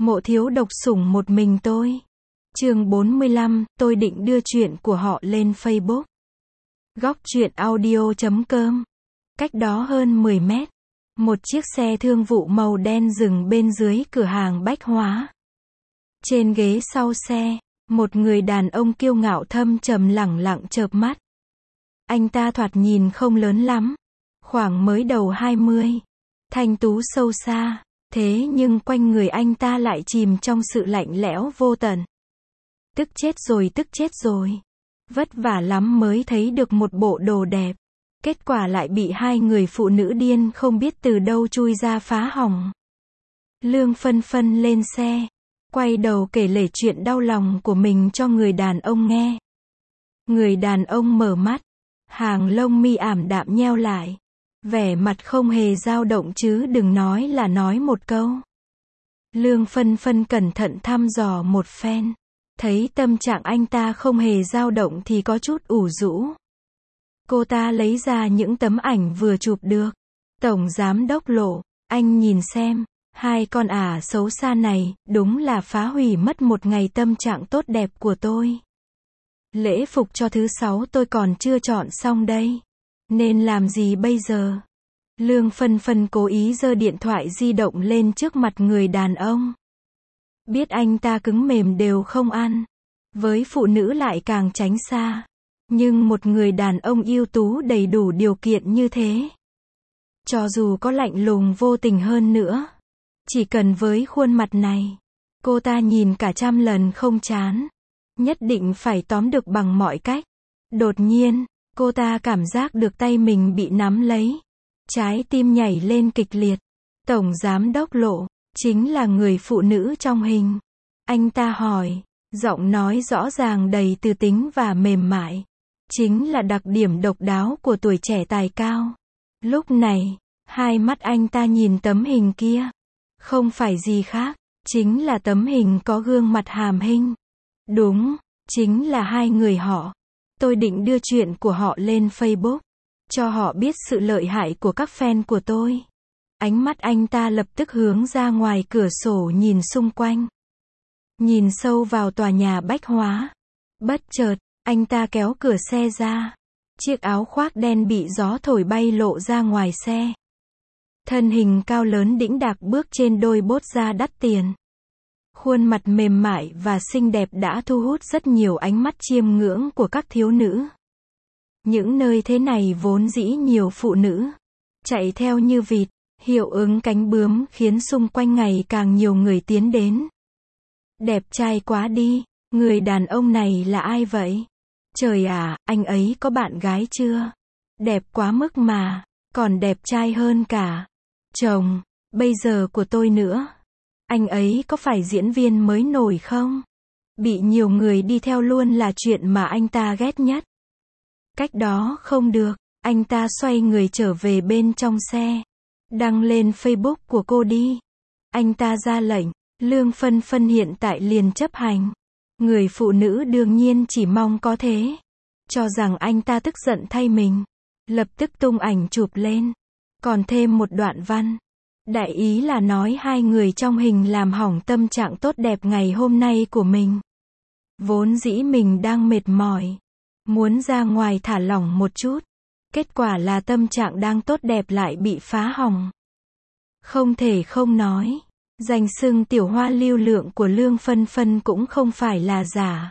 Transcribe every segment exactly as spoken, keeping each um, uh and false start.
Mộ thiếu độc sủng một mình tôi. Chương bốn mươi lăm, tôi định đưa chuyện của họ lên Facebook. Góc truyện audio chấm com. Cách đó hơn mười mét, một chiếc xe thương vụ màu đen dừng bên dưới cửa hàng bách hóa. Trên ghế sau xe, một người đàn ông kiêu ngạo thâm trầm lẳng lặng chợp mắt. Anh ta thoạt nhìn không lớn lắm, khoảng mới đầu hai mươi, thanh tú sâu xa, thế nhưng quanh người anh ta lại chìm trong sự lạnh lẽo vô tận. Tức chết rồi, tức chết rồi. Vất vả lắm mới thấy được một bộ đồ đẹp. Kết quả lại bị hai người phụ nữ điên không biết từ đâu chui ra phá hỏng. Lương Phân Phân lên xe, quay đầu kể lể chuyện đau lòng của mình cho người đàn ông nghe. Người đàn ông mở mắt, hàng lông mi ảm đạm nheo lại, vẻ mặt không hề dao động chứ đừng nói là nói một câu. Lương Phân Phân cẩn thận thăm dò một phen, thấy tâm trạng anh ta không hề dao động thì có chút ủ rũ. Cô ta lấy ra những tấm ảnh vừa chụp được. Tổng giám đốc Lộ, anh nhìn xem, hai con ả xấu xa này, đúng là phá hủy mất một ngày tâm trạng tốt đẹp của tôi. Lễ phục cho thứ sáu tôi còn chưa chọn xong đây. Nên làm gì bây giờ? Lương Phân Phân cố ý giơ điện thoại di động lên trước mặt người đàn ông. Biết anh ta cứng mềm đều không ăn. Với phụ nữ lại càng tránh xa. Nhưng một người đàn ông ưu tú đầy đủ điều kiện như thế, cho dù có lạnh lùng vô tình hơn nữa, chỉ cần với khuôn mặt này, cô ta nhìn cả trăm lần không chán. Nhất định phải tóm được bằng mọi cách. Đột nhiên, cô ta cảm giác được tay mình bị nắm lấy. Trái tim nhảy lên kịch liệt. Tổng giám đốc Lộ, chính là người phụ nữ trong hình. Anh ta hỏi, giọng nói rõ ràng đầy tư tính và mềm mại. Chính là đặc điểm độc đáo của tuổi trẻ tài cao. Lúc này, hai mắt anh ta nhìn tấm hình kia. Không phải gì khác, chính là tấm hình có gương mặt hàm hinh. Đúng, chính là hai người họ. Tôi định đưa chuyện của họ lên Facebook, cho họ biết sự lợi hại của các fan của tôi. Ánh mắt anh ta lập tức hướng ra ngoài cửa sổ nhìn xung quanh. Nhìn sâu vào tòa nhà bách hóa. Bất chợt, anh ta kéo cửa xe ra. Chiếc áo khoác đen bị gió thổi bay lộ ra ngoài xe. Thân hình cao lớn đĩnh đạc bước trên đôi bốt da đắt tiền. Khuôn mặt mềm mại và xinh đẹp đã thu hút rất nhiều ánh mắt chiêm ngưỡng của các thiếu nữ. Những nơi thế này vốn dĩ nhiều phụ nữ chạy theo như vịt, hiệu ứng cánh bướm khiến xung quanh ngày càng nhiều người tiến đến. Đẹp trai quá đi, người đàn ông này là ai vậy? Trời à, anh ấy có bạn gái chưa? Đẹp quá mức mà, còn đẹp trai hơn cả chồng bây giờ của tôi nữa. Anh ấy có phải diễn viên mới nổi không? Bị nhiều người đi theo luôn là chuyện mà anh ta ghét nhất. Cách đó không được, anh ta xoay người trở về bên trong xe. Đăng lên Facebook của cô đi. Anh ta ra lệnh, Lương Phân Phân hiện tại liền chấp hành. Người phụ nữ đương nhiên chỉ mong có thế. Cho rằng anh ta tức giận thay mình. Lập tức tung ảnh chụp lên. Còn thêm một đoạn văn. Đại ý là nói hai người trong hình làm hỏng tâm trạng tốt đẹp ngày hôm nay của mình. Vốn dĩ mình đang mệt mỏi, muốn ra ngoài thả lỏng một chút. Kết quả là tâm trạng đang tốt đẹp lại bị phá hỏng. Không thể không nói, danh xưng tiểu hoa lưu lượng của Lương Phân Phân cũng không phải là giả.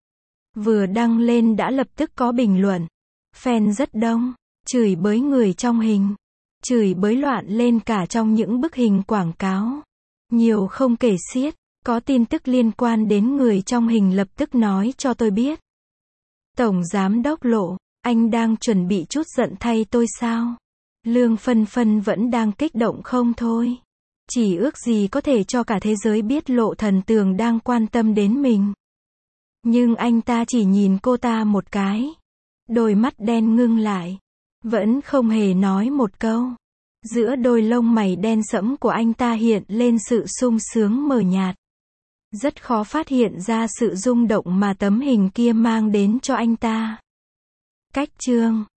Vừa đăng lên đã lập tức có bình luận. Fan rất đông, chửi bới người trong hình. Chửi bới loạn lên cả trong những bức hình quảng cáo. Nhiều không kể xiết, có tin tức liên quan đến người trong hình lập tức nói cho tôi biết. Tổng giám đốc Lộ, anh đang chuẩn bị chút giận thay tôi sao? Lương Phân Phân vẫn đang kích động không thôi. Chỉ ước gì có thể cho cả thế giới biết Lộ thần tượng đang quan tâm đến mình. Nhưng anh ta chỉ nhìn cô ta một cái. Đôi mắt đen ngưng lại. Vẫn không hề nói một câu. Giữa đôi lông mày đen sẫm của anh ta hiện lên sự sung sướng mờ nhạt. Rất khó phát hiện ra sự rung động mà tấm hình kia mang đến cho anh ta. Cách chương